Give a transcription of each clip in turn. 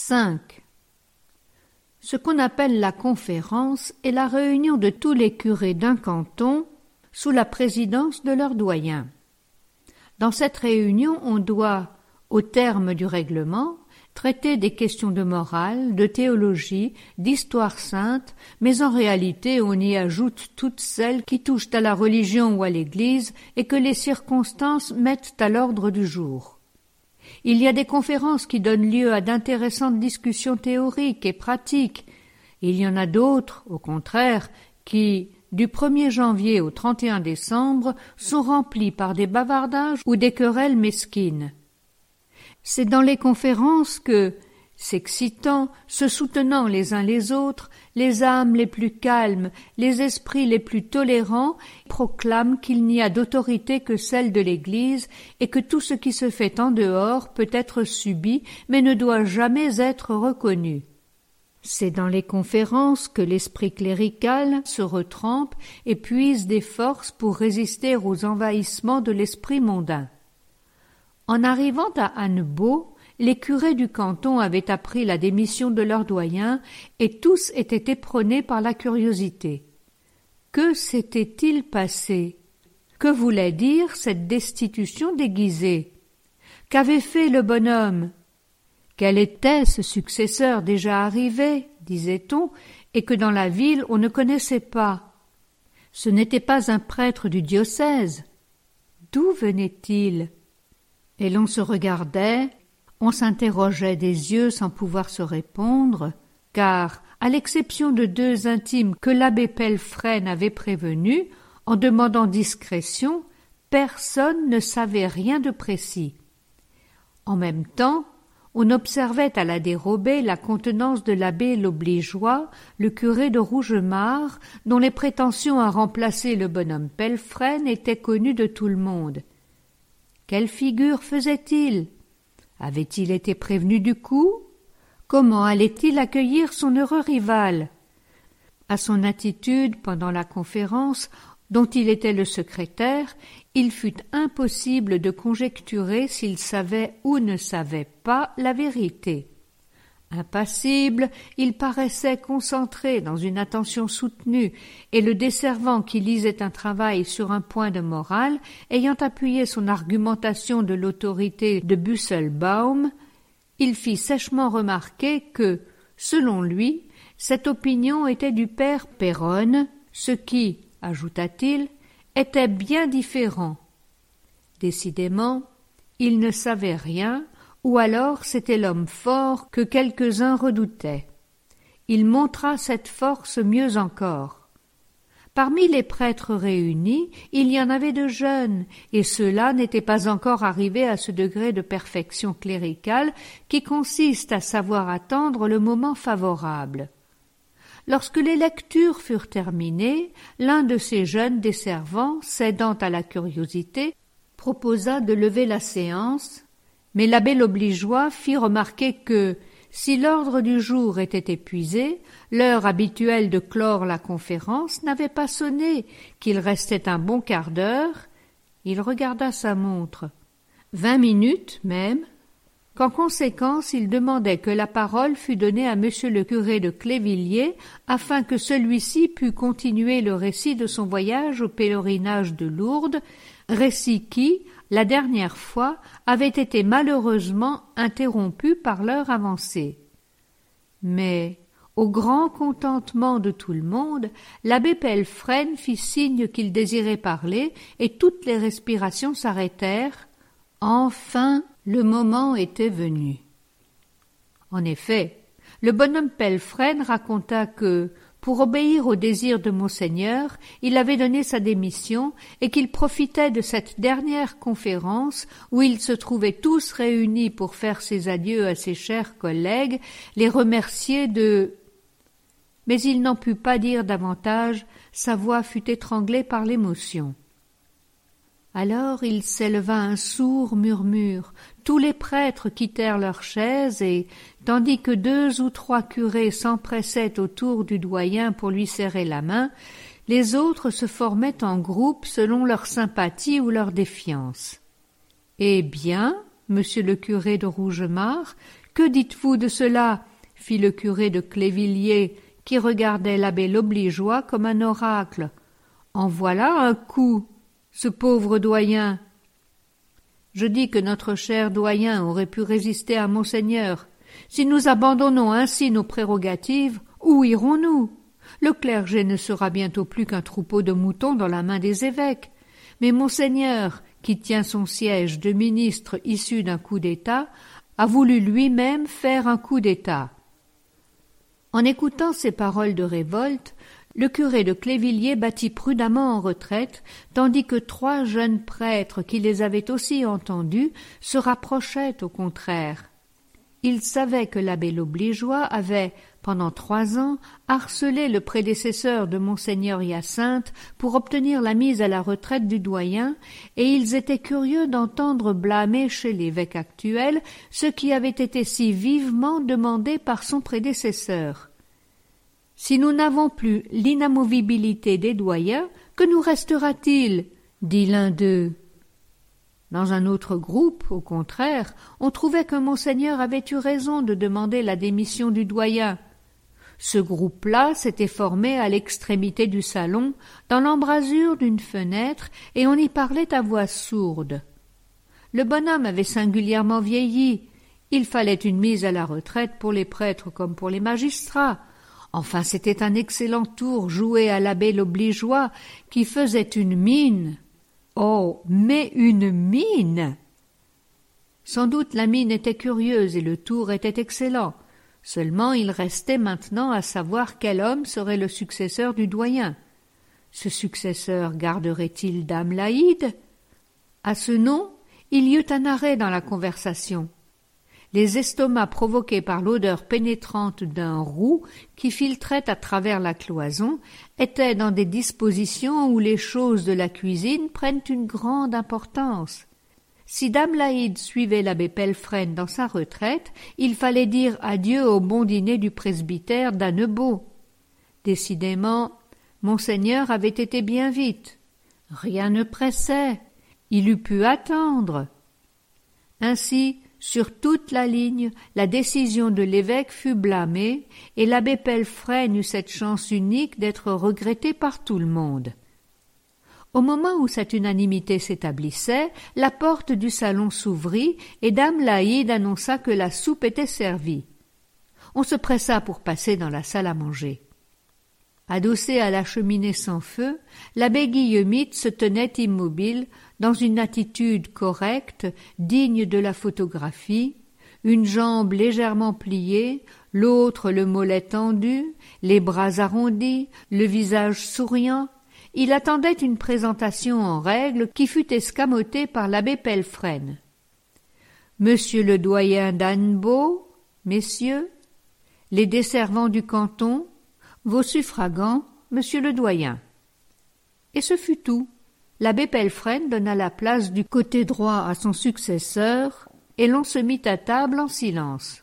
5. Ce qu'on appelle la conférence est la réunion de tous les curés d'un canton sous la présidence de leur doyen. Dans cette réunion, on doit, au terme du règlement, traiter des questions de morale, de théologie, d'histoire sainte, mais en réalité on y ajoute toutes celles qui touchent à la religion ou à l'Église et que les circonstances mettent à l'ordre du jour. Il y a des conférences qui donnent lieu à d'intéressantes discussions théoriques et pratiques. Il y en a d'autres, au contraire, qui, du 1er janvier au 31 décembre, sont remplies par des bavardages ou des querelles mesquines. C'est dans les conférences que, s'excitant, se soutenant les uns les autres, les âmes les plus calmes, les esprits les plus tolérants proclament qu'il n'y a d'autorité que celle de l'Église et que tout ce qui se fait en dehors peut être subi mais ne doit jamais être reconnu. C'est dans les conférences que l'esprit clérical se retrempe et puise des forces pour résister aux envahissements de l'esprit mondain. En arrivant à Annebault, les curés du canton avaient appris la démission de leur doyen et tous étaient éperonés par la curiosité. Que s'était-il passé? Que voulait dire cette destitution déguisée? Qu'avait fait le bonhomme? Quel était ce successeur déjà arrivé, disait-on, et que dans la ville on ne connaissait pas? Ce n'était pas un prêtre du diocèse. D'où venait-il? Et l'on se regardait, on s'interrogeait des yeux sans pouvoir se répondre, car, à l'exception de 2 intimes que l'abbé Pelfrène avait prévenus, en demandant discrétion, personne ne savait rien de précis. En même temps, on observait à la dérobée la contenance de l'abbé L'Obligeois, le curé de Rougemare, dont les prétentions à remplacer le bonhomme Pelfrène étaient connues de tout le monde. Quelle figure faisait-il? Avait-il été prévenu du coup? Comment allait-il accueillir son heureux rival? À son attitude pendant la conférence, dont il était le secrétaire, il fut impossible de conjecturer s'il savait ou ne savait pas la vérité. Impassible, il paraissait concentré dans une attention soutenue, et le desservant qui lisait un travail sur un point de morale, ayant appuyé son argumentation de l'autorité de Busselbaum, il fit sèchement remarquer que, selon lui, cette opinion était du père Péronne, ce qui, ajouta-t-il, était bien différent. Décidément, il ne savait rien, ou alors c'était l'homme fort que quelques-uns redoutaient. Il montra cette force mieux encore. Parmi les prêtres réunis, il y en avait de jeunes, et ceux-là n'étaient pas encore arrivés à ce degré de perfection cléricale qui consiste à savoir attendre le moment favorable. Lorsque les lectures furent terminées, l'un de ces jeunes desservants, cédant à la curiosité, proposa de lever la séance, mais l'abbé L'Obligeois fit remarquer que, si l'ordre du jour était épuisé, l'heure habituelle de clore la conférence n'avait pas sonné, qu'il restait un bon quart d'heure. Il regarda sa montre. 20 minutes même, qu'en conséquence il demandait que la parole fût donnée à monsieur le curé de Clévilliers afin que celui-ci pût continuer le récit de son voyage au pèlerinage de Lourdes, récit qui, la dernière fois, avait été malheureusement interrompu par l'heure avancée. Mais, au grand contentement de tout le monde, l'abbé Pelfrène fit signe qu'il désirait parler, et toutes les respirations s'arrêtèrent. Enfin, le moment était venu. En effet, le bonhomme Pelfrène raconta que, pour obéir au désir de Monseigneur, il avait donné sa démission et qu'il profitait de cette dernière conférence où ils se trouvaient tous réunis pour faire ses adieux à ses chers collègues, les remercier de... Mais il n'en put pas dire davantage, sa voix fut étranglée par l'émotion. Alors il s'éleva un sourd murmure. Tous les prêtres quittèrent leurs chaises et, tandis que 2 ou 3 curés s'empressaient autour du doyen pour lui serrer la main, les autres se formaient en groupe selon leur sympathie ou leur défiance. « Eh bien » monsieur le curé de Rougemare, que dites-vous de cela? Fit le curé de Clévilliers, qui regardait l'abbé L'Obligeois comme un oracle. En voilà un coup, ce pauvre doyen. Je dis que notre cher doyen aurait pu résister à monseigneur. Si nous abandonnons ainsi nos prérogatives, où irons-nous? Le clergé ne sera bientôt plus qu'un troupeau de moutons dans la main des évêques. Mais monseigneur, qui tient son siège de ministre issu d'un coup d'État, a voulu lui-même faire un coup d'État. En écoutant ces paroles de révolte, le curé de Clévilliers battit prudemment en retraite, tandis que 3 jeunes prêtres qui les avaient aussi entendus se rapprochaient au contraire. Ils savaient que l'abbé L'Obligeois avait, pendant 3 ans, harcelé le prédécesseur de monseigneur Hyacinthe pour obtenir la mise à la retraite du doyen, et ils étaient curieux d'entendre blâmer chez l'évêque actuel ce qui avait été si vivement demandé par son prédécesseur. « Si nous n'avons plus l'inamovibilité des doyens, que nous restera-t-il » dit l'un d'eux. Dans un autre groupe, au contraire, on trouvait que monseigneur avait eu raison de demander la démission du doyen. Ce groupe-là s'était formé à l'extrémité du salon, dans l'embrasure d'une fenêtre, et on y parlait à voix sourde. Le bonhomme avait singulièrement vieilli. Il fallait une mise à la retraite pour les prêtres comme pour les magistrats. Enfin, c'était un excellent tour joué à l'abbé L'Obligeois, qui faisait une mine. Oh, mais une mine! Sans doute la mine était curieuse et le tour était excellent. Seulement il restait maintenant à savoir quel homme serait le successeur du doyen. Ce successeur garderait-il dame Laïde? À ce nom, il y eut un arrêt dans la conversation. Les estomacs provoqués par l'odeur pénétrante d'un roux qui filtrait à travers la cloison étaient dans des dispositions où les choses de la cuisine prennent une grande importance. Si dame Laïde suivait l'abbé Pelfrène dans sa retraite, il fallait dire adieu au bon dîner du presbytère d'Annebault. Décidément, monseigneur avait été bien vite. Rien ne pressait. Il eût pu attendre. Ainsi, sur toute la ligne, la décision de l'évêque fut blâmée, et l'abbé Pelfrène eut cette chance unique d'être regretté par tout le monde. Au moment où cette unanimité s'établissait, la porte du salon s'ouvrit, et dame Laïde annonça que la soupe était servie. On se pressa pour passer dans la salle à manger. Adossé à la cheminée sans feu, l'abbé Guillemite se tenait immobile, dans une attitude correcte, digne de la photographie, une jambe légèrement pliée, l'autre le mollet tendu, les bras arrondis, le visage souriant. Il attendait une présentation en règle qui fut escamotée par l'abbé Pelfrène. « Monsieur le doyen d'Annebault, messieurs, les desservants du canton, vos suffragants, monsieur le doyen. » Et ce fut tout. L'abbé Pelfrène donna la place du côté droit à son successeur, et l'on se mit à table en silence.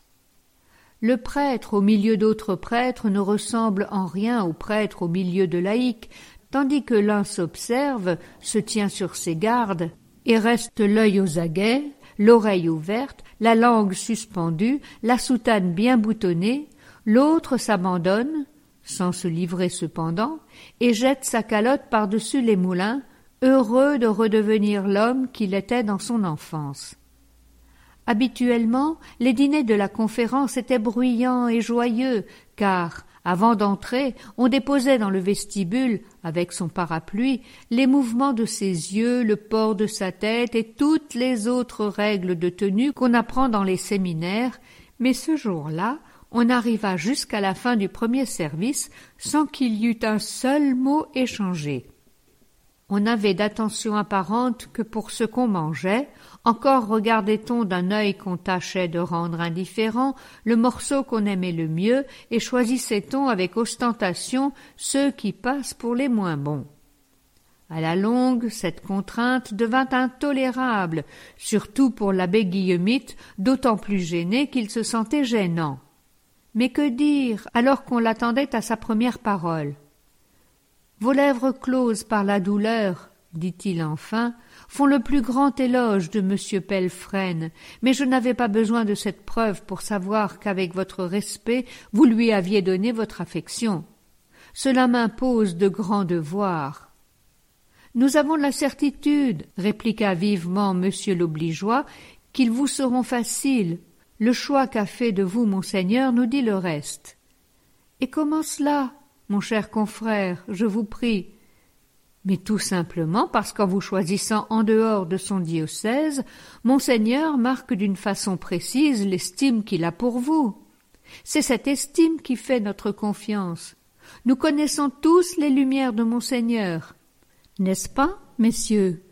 Le prêtre au milieu d'autres prêtres ne ressemble en rien au prêtre au milieu de laïcs, tandis que l'un s'observe, se tient sur ses gardes, et reste l'œil aux aguets, l'oreille ouverte, la langue suspendue, la soutane bien boutonnée, l'autre s'abandonne, sans se livrer cependant, et jette sa calotte par-dessus les moulins, heureux de redevenir l'homme qu'il était dans son enfance. Habituellement, les dîners de la conférence étaient bruyants et joyeux, car, avant d'entrer, on déposait dans le vestibule, avec son parapluie, les mouvements de ses yeux, le port de sa tête et toutes les autres règles de tenue qu'on apprend dans les séminaires, mais ce jour-là, on arriva jusqu'à la fin du premier service sans qu'il y eût un seul mot échangé. On n'avait d'attention apparente que pour ce qu'on mangeait, encore regardait-on d'un œil qu'on tâchait de rendre indifférent le morceau qu'on aimait le mieux et choisissait-on avec ostentation ceux qui passent pour les moins bons. À la longue, cette contrainte devint intolérable, surtout pour l'abbé Guillemite, d'autant plus gêné qu'il se sentait gênant. Mais que dire alors qu'on l'attendait à sa première parole? Vos lèvres closes par la douleur, dit-il enfin, font le plus grand éloge de M. Pelfrène, mais je n'avais pas besoin de cette preuve pour savoir qu'avec votre respect vous lui aviez donné votre affection. Cela m'impose de grands devoirs. Nous avons la certitude, répliqua vivement M. l'Obligeois, qu'ils vous seront faciles. Le choix qu'a fait de vous Monseigneur nous dit le reste. Et comment cela, mon cher confrère, je vous prie? Mais tout simplement parce qu'en vous choisissant en dehors de son diocèse, Monseigneur marque d'une façon précise l'estime qu'il a pour vous. C'est cette estime qui fait notre confiance. Nous connaissons tous les lumières de Monseigneur. N'est-ce pas, messieurs?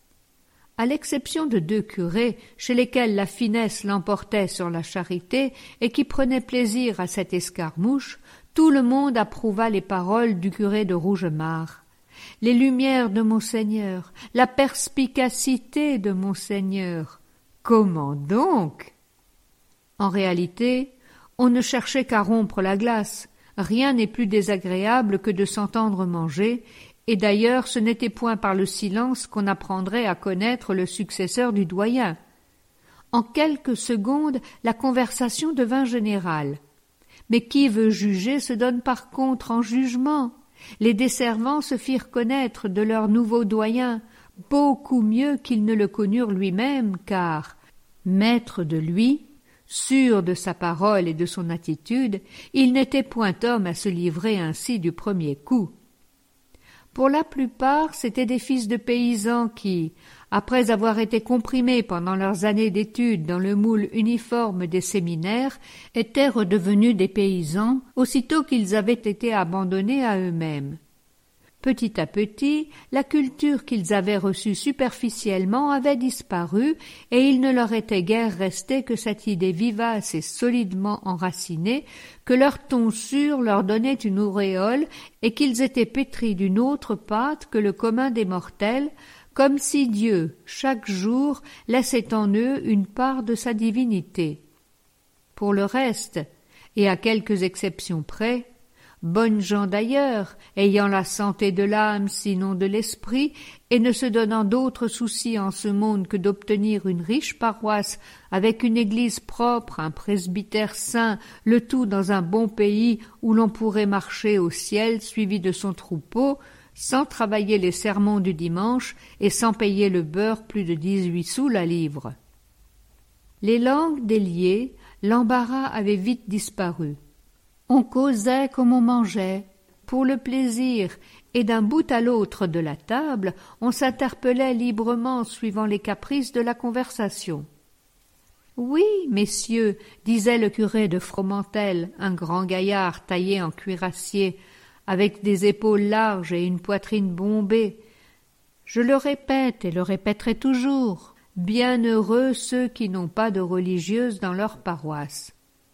À l'exception de 2 curés, chez lesquels la finesse l'emportait sur la charité et qui prenaient plaisir à cette escarmouche, tout le monde approuva les paroles du curé de Rougemare. Les lumières de Monseigneur, la perspicacité de Monseigneur. Comment donc? En réalité, on ne cherchait qu'à rompre la glace. Rien n'est plus désagréable que de s'entendre manger, et d'ailleurs ce n'était point par le silence qu'on apprendrait à connaître le successeur du doyen. En quelques secondes, la conversation devint générale. Mais qui veut juger se donne par contre en jugement. Les desservants se firent connaître de leur nouveau doyen, beaucoup mieux qu'ils ne le connurent lui-même, car, maître de lui, sûr de sa parole et de son attitude, il n'était point homme à se livrer ainsi du premier coup. Pour la plupart, c'étaient des fils de paysans qui, après avoir été comprimés pendant leurs années d'études dans le moule uniforme des séminaires, étaient redevenus des paysans aussitôt qu'ils avaient été abandonnés à eux-mêmes. Petit à petit, la culture qu'ils avaient reçue superficiellement avait disparu, et il ne leur était guère resté que cette idée vivace et solidement enracinée que leur tonsure leur donnait une auréole et qu'ils étaient pétris d'une autre pâte que le commun des mortels, comme si Dieu, chaque jour, laissait en eux une part de sa divinité. Pour le reste, et à quelques exceptions près, bonnes gens d'ailleurs, ayant la santé de l'âme sinon de l'esprit, et ne se donnant d'autres soucis en ce monde que d'obtenir une riche paroisse avec une église propre, un presbytère saint, le tout dans un bon pays où l'on pourrait marcher au ciel suivi de son troupeau, sans travailler les sermons du dimanche et sans payer le beurre plus de 18 sous la livre. Les langues déliées, l'embarras avait vite disparu. On causait comme on mangeait, pour le plaisir, et d'un bout à l'autre de la table, on s'interpellait librement suivant les caprices de la conversation. « Oui, messieurs, disait le curé de Fromentel, un grand gaillard taillé en cuirassier, avec des épaules larges et une poitrine bombée. Je le répète et le répéterai toujours, bien heureux ceux qui n'ont pas de religieuse dans leur paroisse.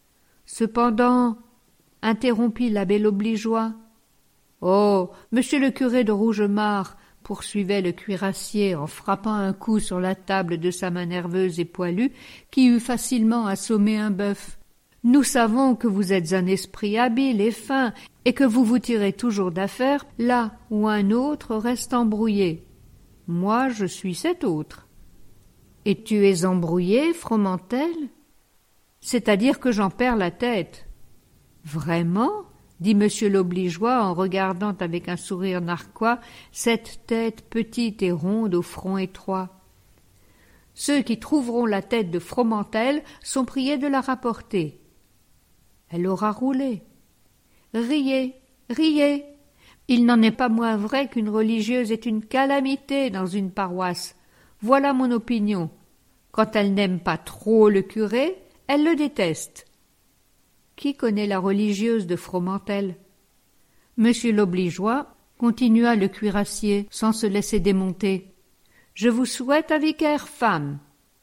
Cependant, interrompit l'abbé l'Obligeois. « Oh, monsieur le curé de Rougemare, poursuivait le cuirassier en frappant un coup sur la table de sa main nerveuse et poilue, qui eût facilement assommé un bœuf. Nous savons que vous êtes un esprit habile et fin, et que vous vous tirez toujours d'affaire là où un autre reste embrouillé. Moi, je suis cet autre. »« Et tu es embrouillé, Fromentel ? C'est-à-dire que j'en perds la tête. »« Vraiment ?» dit monsieur l'Obligeois en regardant avec un sourire narquois cette tête petite et ronde au front étroit. « Ceux qui trouveront la tête de Fromentel sont priés de la rapporter. » Elle aura roulé. Riez, riez. Il n'en est pas moins vrai qu'une religieuse est une calamité dans une paroisse. Voilà mon opinion. Quand elle n'aime pas trop le curé, elle le déteste. Qui connaît la religieuse de Fromentel? Monsieur l'Obligeois, continua le cuirassier sans se laisser démonter. Je vous souhaite un vicaire femme.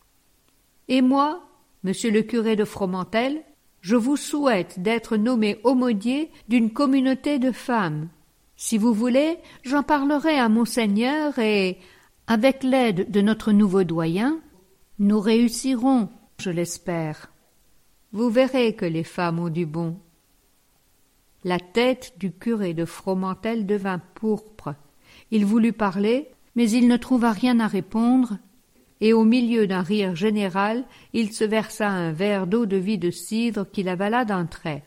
Et moi, monsieur le curé de Fromentel, je vous souhaite d'être nommé aumônier d'une communauté de femmes. Si vous voulez, j'en parlerai à Monseigneur et, avec l'aide de notre nouveau doyen, nous réussirons, je l'espère. Vous verrez que les femmes ont du bon. La tête du curé de Fromentel devint pourpre. Il voulut parler, Mais il ne trouva rien à répondre, et au milieu d'un rire général, il se versa un verre d'eau-de-vie de cidre qu'il avala d'un trait.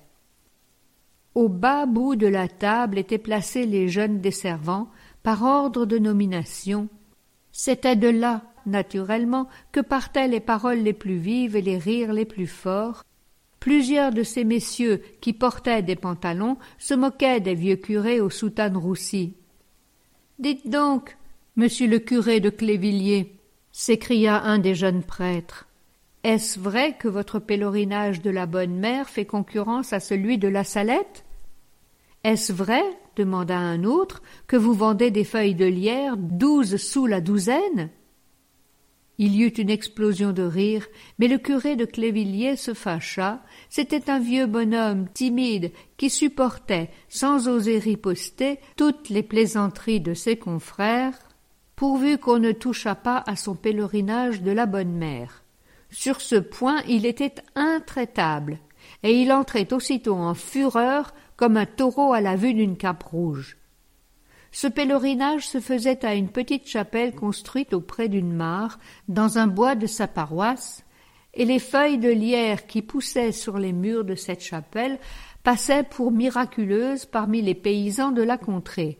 Au bas bout de la table étaient placés les jeunes desservants, par ordre de nomination. C'était de là, naturellement, que partaient les paroles les plus vives et les rires les plus forts. Plusieurs de ces messieurs qui portaient des pantalons se moquaient des vieux curés aux soutanes roussies. « Dites donc, monsieur le curé de Clévilliers, s'écria un des jeunes prêtres, est-ce vrai que votre pèlerinage de la Bonne Mère fait concurrence à celui de la Salette? Est-ce vrai, demanda un autre, que vous vendez des feuilles de lierre 12 sous la douzaine? Il y eut une explosion de rire, mais le curé de Clévilliers se fâcha. C'était un vieux bonhomme timide qui supportait, sans oser riposter, toutes les plaisanteries de ses confrères, pourvu qu'on ne touchât pas à son pèlerinage de la Bonne Mère. Sur ce point, il était intraitable, et il entrait aussitôt en fureur comme un taureau à la vue d'une cape rouge. Ce pèlerinage se faisait à une petite chapelle construite auprès d'une mare, dans un bois de sa paroisse, et les feuilles de lierre qui poussaient sur les murs de cette chapelle passaient pour miraculeuses parmi les paysans de la contrée.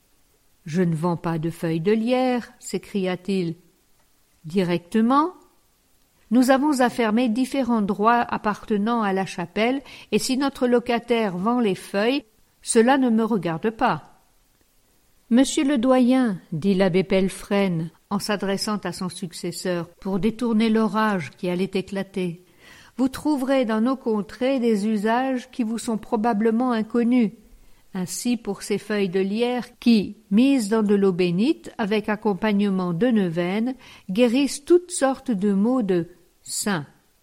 « Je ne vends pas de feuilles de lierre, s'écria-t-il. Directement, nous avons à fermer différents droits appartenant à la chapelle, et si notre locataire vend les feuilles, cela ne me regarde pas. » « Monsieur le doyen, dit l'abbé Pelfrène, en s'adressant à son successeur pour détourner l'orage qui allait éclater, vous trouverez dans nos contrées des usages qui vous sont probablement inconnus. Ainsi pour ces feuilles de lierre qui, mises dans de l'eau bénite avec accompagnement de neuvaine, guérissent toutes sortes de maux de saints.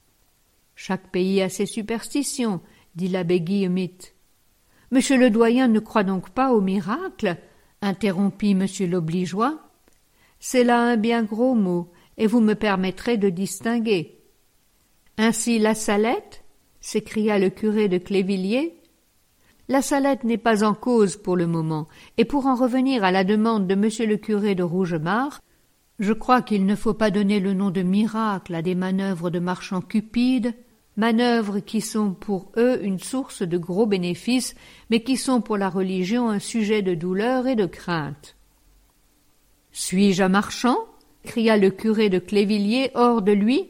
Chaque pays a ses superstitions, dit l'abbé Guillemette. Monsieur le doyen ne croit donc pas au miracle, interrompit monsieur l'obligeois. C'est là un bien gros mot, et vous me permettrez de distinguer. Ainsi la Salette, s'écria le curé de Clévilliers. La Salette n'est pas en cause pour le moment, et pour en revenir à la demande de monsieur le curé de Rougemar, je crois qu'il ne faut pas donner le nom de miracle à des manœuvres de marchands cupides, manœuvres qui sont pour eux une source de gros bénéfices, mais qui sont pour la religion un sujet de douleur et de crainte. « Suis-je un marchand » cria le curé de Clévilliers hors de lui.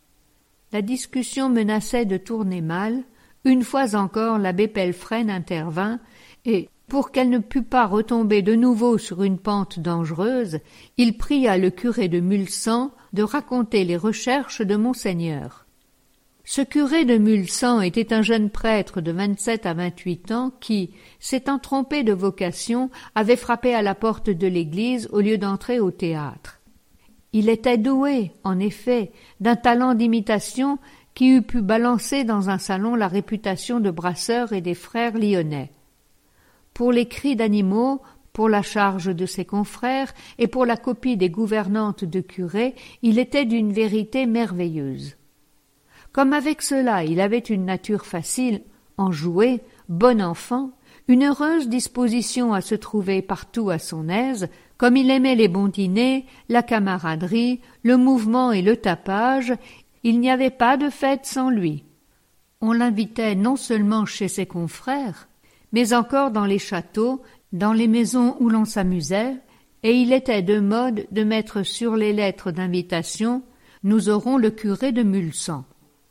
La discussion menaçait de tourner mal. Une fois encore l'abbé Pelfrène intervint, et, pour qu'elle ne pût pas retomber de nouveau sur une pente dangereuse, il pria le curé de Mulsan de raconter les recherches de monseigneur. Ce curé de Mulsan était un jeune prêtre de 27 à 28 ans qui, s'étant trompé de vocation, avait frappé à la porte de l'église au lieu d'entrer au théâtre. Il était doué, en effet, d'un talent d'imitation qui eût pu balancer dans un salon la réputation de brasseur et des frères lyonnais. Pour les cris d'animaux, pour la charge de ses confrères et pour la copie des gouvernantes de curés, il était d'une vérité merveilleuse. Comme avec cela il avait une nature facile, enjouée, bon enfant, une heureuse disposition à se trouver partout à son aise, comme il aimait les bons dîners, la camaraderie, le mouvement et le tapage, il n'y avait pas de fête sans lui. On l'invitait non seulement chez ses confrères, mais encore dans les châteaux, dans les maisons où l'on s'amusait, et il était de mode de mettre sur les lettres d'invitation « Nous aurons le curé de Mulsan ».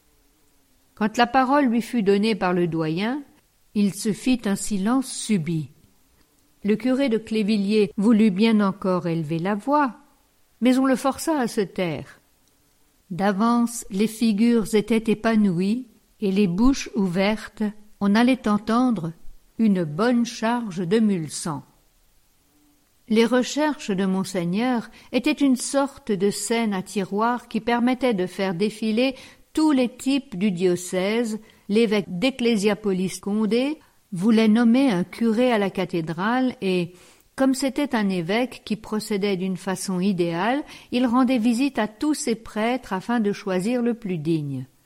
Quand la parole lui fut donnée par le doyen, il se fit un silence subit. Le curé de Clévilliers voulut bien encore élever la voix, mais on le força à se taire. D'avance, les figures étaient épanouies et les bouches ouvertes, on allait entendre une bonne charge de Mulsan. Les recherches de monseigneur étaient une sorte de scène à tiroir qui permettait de faire défiler tous les types du diocèse. L'évêque d'Ecclésiapolis Condé voulait nommer un curé à la cathédrale et, comme c'était un évêque qui procédait d'une façon idéale, il rendait visite à tous ses prêtres afin de choisir le plus digne.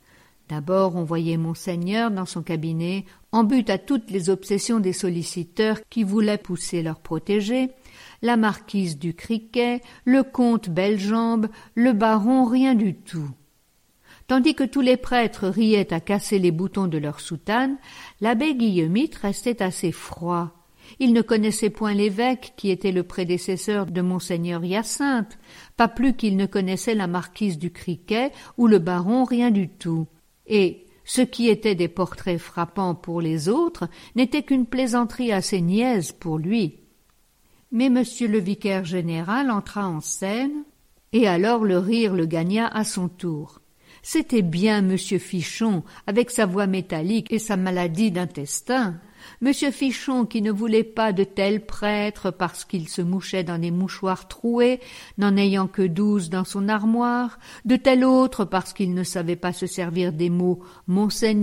D'abord on voyait Monseigneur dans son cabinet, en but à toutes les obsessions des solliciteurs qui voulaient pousser leur protégé, la marquise du Criquet, le comte Bellejambe, le baron rien du tout. Tandis que tous les prêtres riaient à casser les boutons de leur soutane, l'abbé Guillemite restait assez froid. Il ne connaissait point l'évêque qui était le prédécesseur de Monseigneur Hyacinthe, pas plus qu'il ne connaissait la marquise du Criquet ou le baron rien du tout. Et ce qui était des portraits frappants pour les autres n'était qu'une plaisanterie assez niaise pour lui. Mais monsieur le vicaire général entra en scène, et alors le rire le gagna à son tour. C'était bien monsieur Fichon, avec sa voix métallique et sa maladie d'intestin. Monsieur Fichon qui ne voulait pas de tels prêtres parce qu'il se mouchait dans des mouchoirs troués, n'en ayant que 12 dans son armoire, de tel autre parce qu'il ne savait pas se servir des mots « Monseigneur »,«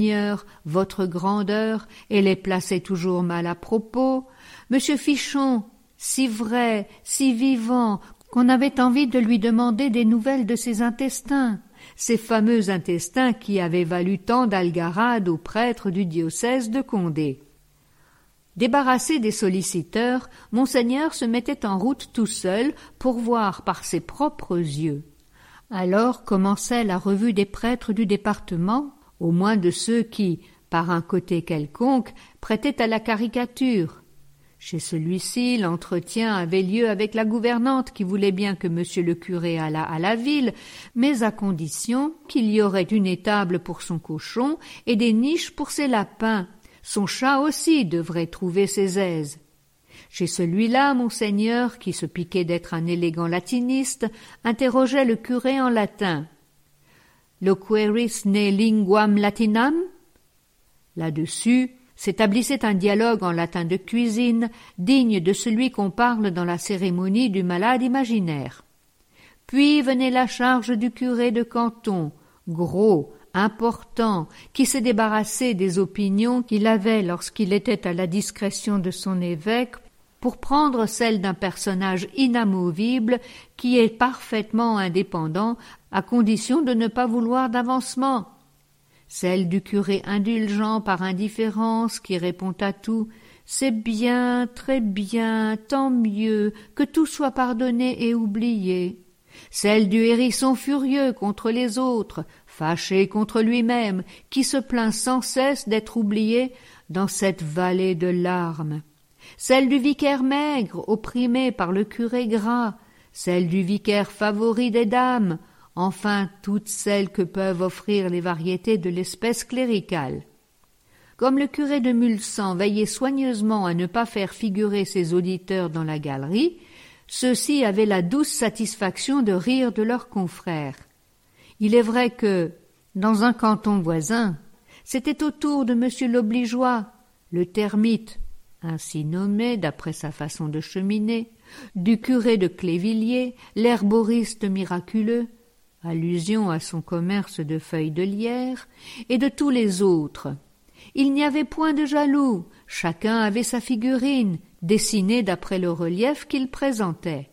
Votre grandeur » et les plaçait toujours mal à propos. Monsieur Fichon, si vrai, si vivant, qu'on avait envie de lui demander des nouvelles de ses intestins. Ces fameux intestins qui avaient valu tant d'algarades aux prêtres du diocèse de Condé. Débarrassé des solliciteurs, Monseigneur se mettait en route tout seul pour voir par ses propres yeux. Alors commençait la revue des prêtres du département, au moins de ceux qui, par un côté quelconque, prêtaient à la caricature. Chez celui-ci, l'entretien avait lieu avec la gouvernante qui voulait bien que monsieur le curé allât à la ville, mais à condition qu'il y aurait une étable pour son cochon et des niches pour ses lapins. Son chat aussi devrait trouver ses aises. Chez celui-là, Monseigneur, qui se piquait d'être un élégant latiniste, interrogeait le curé en latin. « Loqueris ne linguam latinam » Là-dessus, s'établissait un dialogue en latin de cuisine, digne de celui qu'on parle dans la cérémonie du malade imaginaire. Puis venait la charge du curé de canton, gros, important, qui s'est débarrassé des opinions qu'il avait lorsqu'il était à la discrétion de son évêque, pour prendre celle d'un personnage inamovible qui est parfaitement indépendant, à condition de ne pas vouloir d'avancement. Celle du curé indulgent par indifférence qui répond à tout « C'est bien, très bien, tant mieux, que tout soit pardonné et oublié ». Celle du hérisson furieux contre les autres, fâché contre lui-même, qui se plaint sans cesse d'être oublié dans cette vallée de larmes. Celle du vicaire maigre, opprimé par le curé gras, celle du vicaire favori des dames, enfin toutes celles que peuvent offrir les variétés de l'espèce cléricale. Comme le curé de Mulsanne veillait soigneusement à ne pas faire figurer ses auditeurs dans la galerie, ceux-ci avaient la douce satisfaction de rire de leurs confrères. Il est vrai que, dans un canton voisin, c'était au tour de monsieur l'Obligeois, le termite, ainsi nommé d'après sa façon de cheminer, du curé de Clévilliers, l'herboriste miraculeux, allusion à son commerce de feuilles de lierre, et de tous les autres. Il n'y avait point de jaloux, chacun avait sa figurine, dessinée d'après le relief qu'il présentait.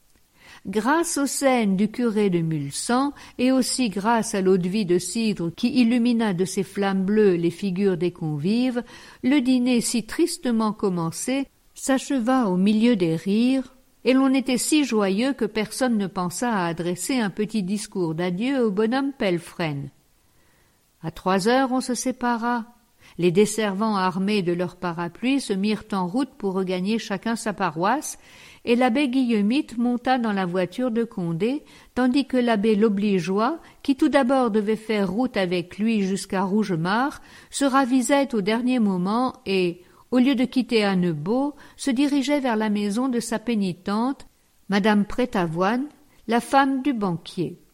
Grâce aux scènes du curé de Mulsanne, et aussi grâce à l'eau-de-vie de cidre qui illumina de ses flammes bleues les figures des convives, le dîner si tristement commencé s'acheva au milieu des rires, et l'on était si joyeux que personne ne pensa à adresser un petit discours d'adieu au bonhomme Pelfrène. À 3 heures, on se sépara. Les desservants armés de leurs parapluies se mirent en route pour regagner chacun sa paroisse, et l'abbé Guillemite monta dans la voiture de Condé, tandis que l'abbé l'Obligeois, qui tout d'abord devait faire route avec lui jusqu'à Rougemare, se ravisait au dernier moment et, au lieu de quitter Annebault, se dirigeait vers la maison de sa pénitente, madame Prétavoine, la femme du banquier.